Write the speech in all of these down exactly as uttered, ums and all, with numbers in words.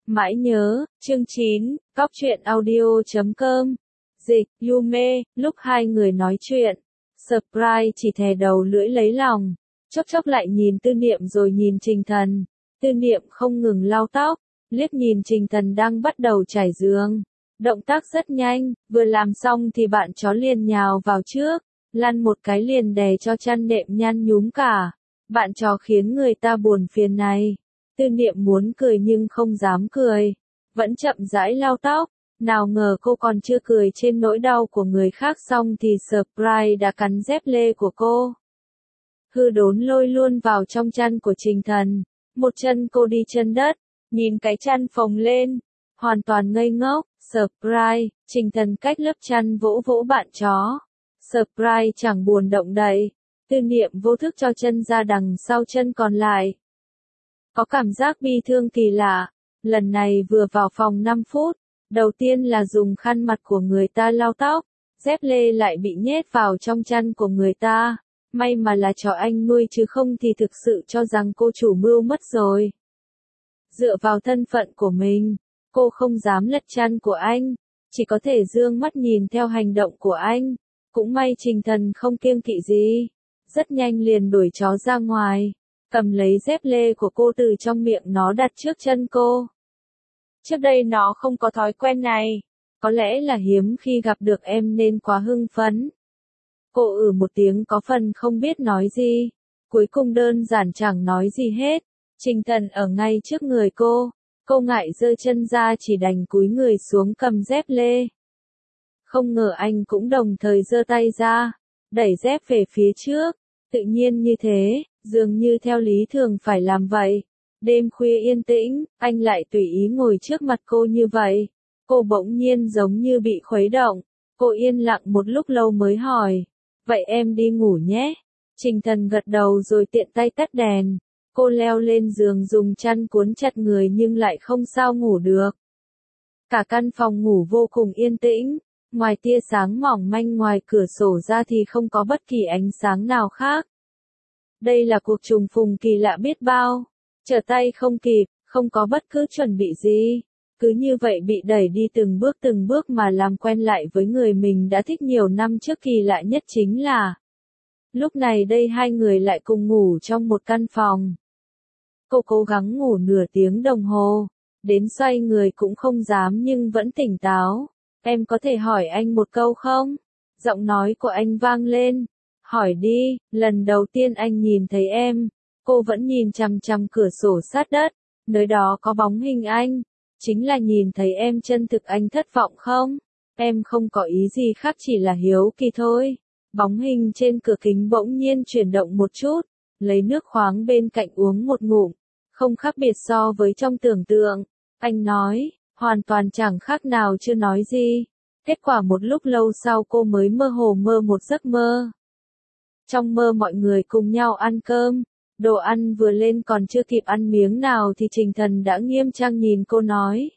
Mãi nhớ, chương chín, cóc truyện audio chấm com. Dịch, Yume, lúc hai người nói chuyện. Surprise chỉ thè đầu lưỡi lấy lòng. Chốc chốc lại nhìn Tư Niệm rồi nhìn Trình Thần. Tư Niệm không ngừng lau tóc, liếc nhìn Trình Thần đang bắt đầu trải giường. Động tác rất nhanh, vừa làm xong thì bạn chó liền nhào vào trước, lăn một cái liền đè cho chăn nệm nhăn nhúm cả. Bạn chó khiến người ta buồn phiền này. Tư Niệm muốn cười nhưng không dám cười. Vẫn chậm rãi lau tóc. Nào ngờ cô còn chưa cười trên nỗi đau của người khác xong thì Surprise đã cắn dép lê của cô. Hư đốn lôi luôn vào trong chăn của Trình Thần. Một chân cô đi chân đất, nhìn cái chăn phồng lên. Hoàn toàn ngây ngốc. Surprise, Trình Thần cách lớp chăn vỗ vỗ bạn chó. Surprise chẳng buồn động đậy. Tư Niệm vô thức cho chân ra đằng sau chân còn lại. Có cảm giác bi thương kỳ lạ. Lần này vừa vào phòng năm phút. Đầu tiên là dùng khăn mặt của người ta lau tóc. Dép lê lại bị nhét vào trong chăn của người ta. May mà là chó anh nuôi chứ không thì thực sự cho rằng cô chủ mưu mất rồi. Dựa vào thân phận của mình, cô không dám lật chăn của anh. Chỉ có thể dương mắt nhìn theo hành động của anh. Cũng may Trình Thần không kiêng kỵ gì. Rất nhanh liền đuổi chó ra ngoài. Cầm lấy dép lê của cô từ trong miệng nó đặt trước chân cô. Trước đây nó không có thói quen này. Có lẽ là hiếm khi gặp được em nên quá hưng phấn. Cô ử một tiếng có phần không biết nói gì. Cuối cùng đơn giản chẳng nói gì hết. Trình Thần ở ngay trước người cô. Cô ngại giơ chân ra chỉ đành cúi người xuống cầm dép lê. Không ngờ anh cũng đồng thời giơ tay ra. Đẩy dép về phía trước. Tự nhiên như thế, dường như theo lý thường phải làm vậy. Đêm khuya yên tĩnh, anh lại tùy ý ngồi trước mặt cô như vậy. Cô bỗng nhiên giống như bị khuấy động. Cô yên lặng một lúc lâu mới hỏi. Vậy em đi ngủ nhé. Trình Thần gật đầu rồi tiện tay tắt đèn. Cô leo lên giường dùng chăn cuốn chặt người nhưng lại không sao ngủ được. Cả căn phòng ngủ vô cùng yên tĩnh. Ngoài tia sáng mỏng manh ngoài cửa sổ ra thì không có bất kỳ ánh sáng nào khác. Đây là cuộc trùng phùng kỳ lạ biết bao. Trở tay không kịp, không có bất cứ chuẩn bị gì. Cứ như vậy bị đẩy đi từng bước từng bước mà làm quen lại với người mình đã thích nhiều năm trước. Kỳ lạ nhất chính là lúc này đây hai người lại cùng ngủ trong một căn phòng. Cô cố gắng ngủ nửa tiếng đồng hồ. Đến xoay người cũng không dám nhưng vẫn tỉnh táo. Em có thể hỏi anh một câu không? Giọng nói của anh vang lên. Hỏi đi, lần đầu tiên anh nhìn thấy em. Cô vẫn nhìn chằm chằm cửa sổ sát đất. Nơi đó có bóng hình anh. Chính là nhìn thấy em chân thực anh thất vọng không? Em không có ý gì khác chỉ là hiếu kỳ thôi. Bóng hình trên cửa kính bỗng nhiên chuyển động một chút. Lấy nước khoáng bên cạnh uống một ngụm. Không khác biệt so với trong tưởng tượng. Anh nói, hoàn toàn chẳng khác nào chưa nói gì. Kết quả một lúc lâu sau cô mới mơ hồ mơ một giấc mơ. Trong mơ mọi người cùng nhau ăn cơm. Đồ ăn vừa lên còn chưa kịp ăn miếng nào thì Trình Thần đã nghiêm trang nhìn cô nói.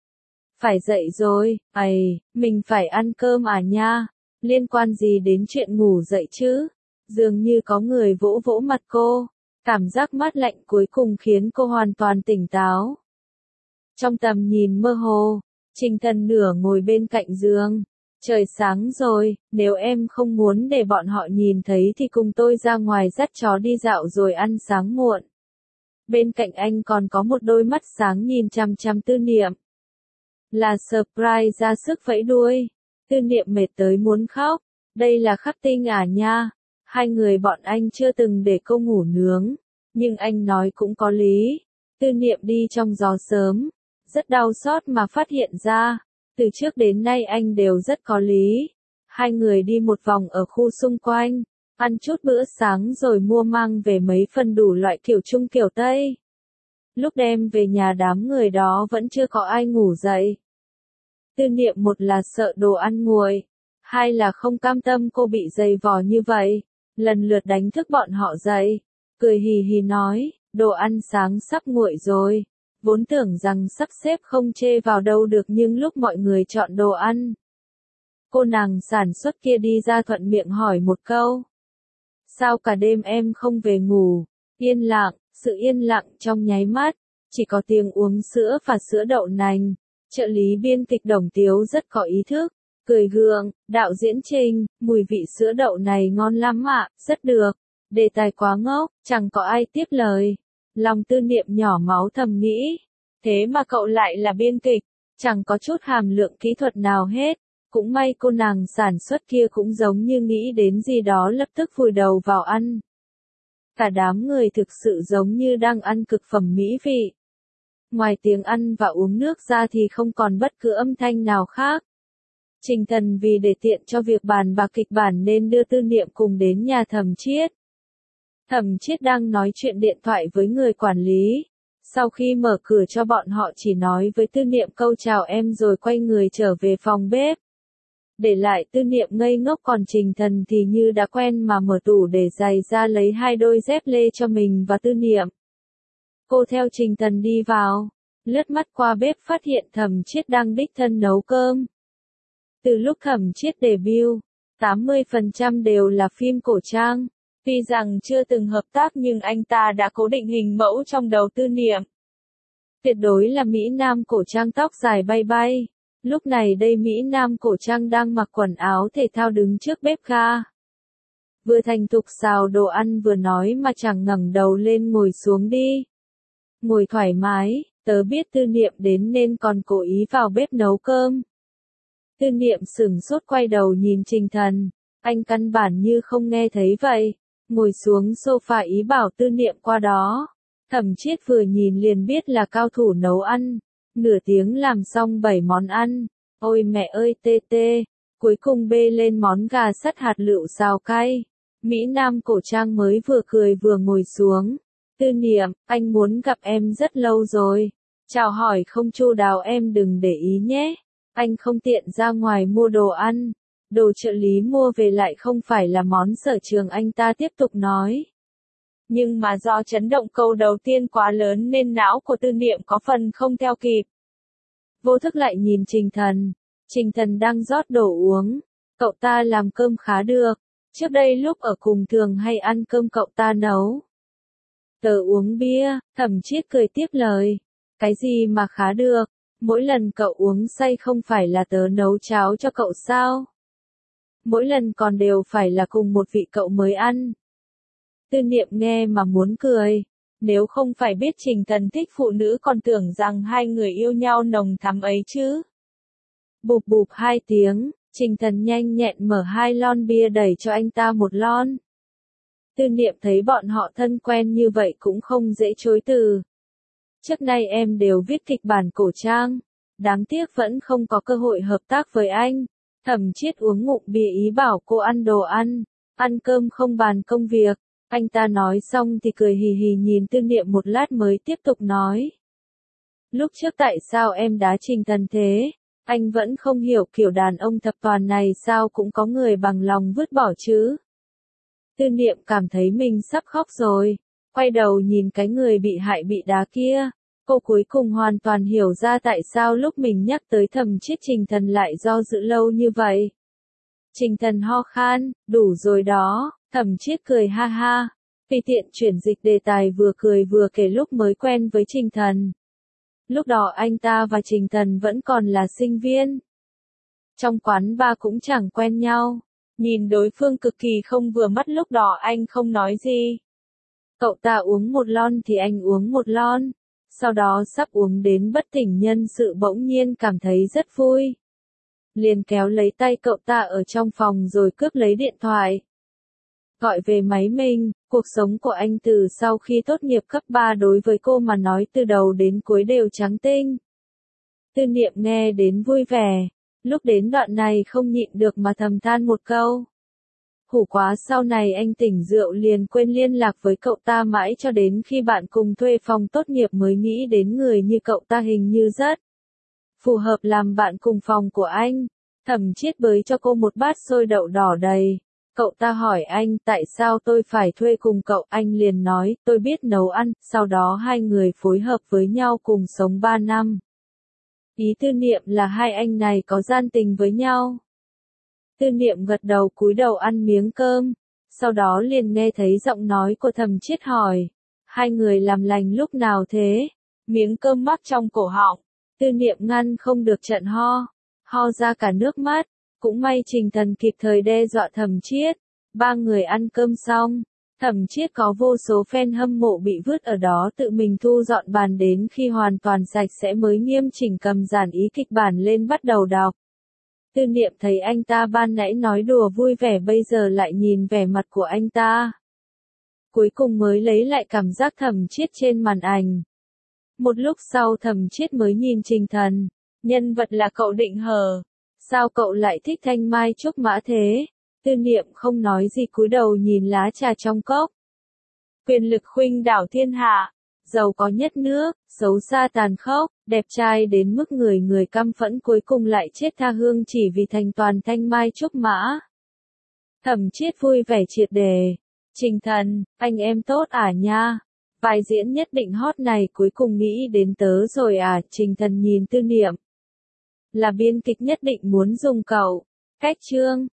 Phải dậy rồi, ầy, mình phải ăn cơm à nha, liên quan gì đến chuyện ngủ dậy chứ? Dường như có người vỗ vỗ mặt cô, cảm giác mát lạnh cuối cùng khiến cô hoàn toàn tỉnh táo. Trong tầm nhìn mơ hồ, Trình Thần nửa ngồi bên cạnh giường. Trời sáng rồi, nếu em không muốn để bọn họ nhìn thấy thì cùng tôi ra ngoài dắt chó đi dạo rồi ăn sáng muộn. Bên cạnh anh còn có một đôi mắt sáng nhìn chằm chằm Tư Niệm. Là Surprise ra sức vẫy đuôi. Tư Niệm mệt tới muốn khóc. Đây là Khắc Tinh à nha. Hai người bọn anh chưa từng để cô ngủ nướng. Nhưng anh nói cũng có lý. Tư Niệm đi trong gió sớm. Rất đau xót mà phát hiện ra. Từ trước đến nay anh đều rất có lý. Hai người đi một vòng ở khu xung quanh, ăn chút bữa sáng rồi mua mang về mấy phần đủ loại kiểu Trung kiểu Tây. Lúc đem về nhà đám người đó vẫn chưa có ai ngủ dậy. Tư Niệm một là sợ đồ ăn nguội, hai là không cam tâm cô bị dày vò như vậy, lần lượt đánh thức bọn họ dậy, cười hì hì nói, đồ ăn sáng sắp nguội rồi. Vốn tưởng rằng sắp xếp không chê vào đâu được nhưng lúc mọi người chọn đồ ăn. Cô nàng sản xuất kia đi ra thuận miệng hỏi một câu. Sao cả đêm em không về ngủ? Yên lặng, sự yên lặng trong nháy mắt. chỉ có tiếng uống sữa và sữa đậu nành. Trợ lý biên kịch Đồng Tiếu rất có ý thức, cười gượng, đạo diễn Trình, mùi vị sữa đậu này ngon lắm ạ, rất được. Đề tài quá ngốc, chẳng có ai tiếp lời. Lòng Tư Niệm nhỏ máu thầm nghĩ, thế mà cậu lại là biên kịch, chẳng có chút hàm lượng kỹ thuật nào hết. Cũng may cô nàng sản xuất kia cũng giống như nghĩ đến gì đó lập tức vùi đầu vào ăn. Cả đám người thực sự giống như đang ăn cực phẩm mỹ vị. Ngoài tiếng ăn và uống nước ra thì không còn bất cứ âm thanh nào khác. Trình Thần vì để tiện cho việc bàn bạc kịch bản nên đưa Tư Niệm cùng đến nhà Thẩm Chiết. Thẩm Chiết đang nói chuyện điện thoại với người quản lý. Sau khi mở cửa cho bọn họ chỉ nói với Tư Niệm câu chào em rồi quay người trở về phòng bếp. Để lại Tư Niệm ngây ngốc, còn Trình Thần thì như đã quen mà mở tủ để giày ra lấy hai đôi dép lê cho mình và Tư Niệm. Cô theo Trình Thần đi vào, lướt mắt qua bếp phát hiện Thẩm Chiết đang đích thân nấu cơm. Từ lúc Thẩm Chiết debut, tám mươi phần trăm đều là phim cổ trang. Tuy rằng chưa từng hợp tác nhưng anh ta đã cố định hình mẫu trong đầu Tư Niệm. Tuyệt đối là Mỹ Nam cổ trang tóc dài bay bay. Lúc này đây Mỹ Nam cổ trang đang mặc quần áo thể thao đứng trước bếp ga. Vừa thành thục xào đồ ăn vừa nói mà chẳng ngẩng đầu lên, ngồi xuống đi. Ngồi thoải mái, tớ biết Tư Niệm đến nên còn cố ý vào bếp nấu cơm. Tư Niệm sửng sốt quay đầu nhìn Trình Thần, anh căn bản như không nghe thấy vậy. Ngồi xuống sofa ý bảo Tư Niệm qua đó. Thẩm Chiết vừa nhìn liền biết là cao thủ nấu ăn. Nửa tiếng làm xong bảy món ăn. Ôi mẹ ơi tê tê. Cuối cùng bê lên món gà sắt hạt lựu xào cay. Mỹ Nam cổ trang mới vừa cười vừa ngồi xuống. Tư Niệm, anh muốn gặp em rất lâu rồi. Chào hỏi không chu đáo em đừng để ý nhé. Anh không tiện ra ngoài mua đồ ăn. Đồ trợ lý mua về lại không phải là món sở trường, anh ta tiếp tục nói. Nhưng mà do chấn động câu đầu tiên quá lớn nên não của Tư Niệm có phần không theo kịp. Vô thức lại nhìn Trình Thần. Trình Thần đang rót đồ uống. Cậu ta làm cơm khá được. Trước đây lúc ở cùng thường hay ăn cơm cậu ta nấu. Tớ uống bia, Thẩm Chiết cười tiếp lời. Cái gì mà khá được, mỗi lần cậu uống say không phải là tớ nấu cháo cho cậu sao? Mỗi lần còn đều phải là cùng một vị cậu mới ăn. Tư Niệm nghe mà muốn cười. Nếu không phải biết Trình Thần thích phụ nữ còn tưởng rằng hai người yêu nhau nồng thắm ấy chứ. Bụp bụp hai tiếng, Trình Thần nhanh nhẹn mở hai lon bia đẩy cho anh ta một lon. Tư Niệm thấy bọn họ thân quen như vậy cũng không dễ chối từ. Trước nay em đều viết kịch bản cổ trang. Đáng tiếc vẫn không có cơ hội hợp tác với anh. Thẩm Chiết uống ngụm bia ý bảo cô ăn đồ ăn. Ăn cơm không bàn công việc. Anh ta nói xong thì cười hì hì nhìn Tư Niệm một lát mới tiếp tục nói. Lúc trước tại sao em đá Trình Thần thế? Anh vẫn không hiểu kiểu đàn ông thập toàn này sao cũng có người bằng lòng vứt bỏ chứ. Tư Niệm cảm thấy mình sắp khóc rồi. Quay đầu nhìn cái người bị hại bị đá kia. Cô cuối cùng hoàn toàn hiểu ra tại sao lúc mình nhắc tới Thẩm Chiết Trình Thần lại do dự lâu như vậy. Trình Thần ho khan, đủ rồi đó. Thẩm Chiết cười ha ha. Vì tiện chuyển dịch đề tài vừa cười vừa kể lúc mới quen với Trình Thần. Lúc đó anh ta và Trình Thần vẫn còn là sinh viên. Trong quán bar cũng chẳng quen nhau. Nhìn đối phương cực kỳ không vừa mắt, lúc đó anh không nói gì. Cậu ta uống một lon thì anh uống một lon. Sau đó sắp uống đến bất tỉnh nhân sự bỗng nhiên cảm thấy rất vui. Liền kéo lấy tay cậu ta ở trong phòng rồi cướp lấy điện thoại. Gọi về máy mình, cuộc sống của anh từ sau khi tốt nghiệp cấp ba đối với cô mà nói từ đầu đến cuối đều trắng tinh. Tư Niệm nghe đến vui vẻ. Lúc đến đoạn này không nhịn được mà thầm than một câu. Hủ quá, sau này anh tỉnh rượu liền quên liên lạc với cậu ta mãi cho đến khi bạn cùng thuê phòng tốt nghiệp mới nghĩ đến người như cậu ta hình như rất phù hợp làm bạn cùng phòng của anh. Thẩm Chiết bới cho cô một bát xôi đậu đỏ đầy. Cậu ta hỏi anh tại sao tôi phải thuê cùng cậu, anh liền nói tôi biết nấu ăn, sau đó hai người phối hợp với nhau cùng sống ba năm. Ý Tư Niệm là hai anh này có gian tình với nhau. Tư Niệm gật đầu cúi đầu ăn miếng cơm, sau đó liền nghe thấy giọng nói của Thẩm Chiết hỏi, hai người làm lành lúc nào thế? miếng cơm mắc trong cổ họng. Tư Niệm ngăn không được trận ho, ho ra cả nước mắt. Cũng may Trình Thần kịp thời đe dọa Thẩm Chiết. Ba người ăn cơm xong, Thẩm Chiết có vô số fan hâm mộ bị vứt ở đó tự mình thu dọn bàn đến khi hoàn toàn sạch sẽ mới nghiêm chỉnh cầm giản ý kịch bản lên bắt đầu đọc. Tư Niệm thấy anh ta ban nãy nói đùa vui vẻ bây giờ lại nhìn vẻ mặt của anh ta. Cuối cùng mới lấy lại cảm giác Thẩm Chiết trên màn ảnh. Một lúc sau Thẩm Chiết mới nhìn Trình Thần, nhân vật là cậu Định hờ. Sao cậu lại thích Thanh Mai Trúc Mã thế? Tư Niệm không nói gì cúi đầu nhìn lá trà trong cốc. Quyền lực khuynh đảo thiên hạ, giàu có nhất nước, xấu xa tàn khốc, đẹp trai đến mức người người căm phẫn cuối cùng lại chết tha hương chỉ vì thành toàn Thanh Mai Trúc Mã. Thẩm Chiết vui vẻ triệt đề. Trình Thần, anh em tốt à nha? Vai diễn nhất định hot này cuối cùng nghĩ đến tớ rồi à? Trình Thần nhìn Tư Niệm. Là biên kịch nhất định muốn dùng cậu. Cách chương.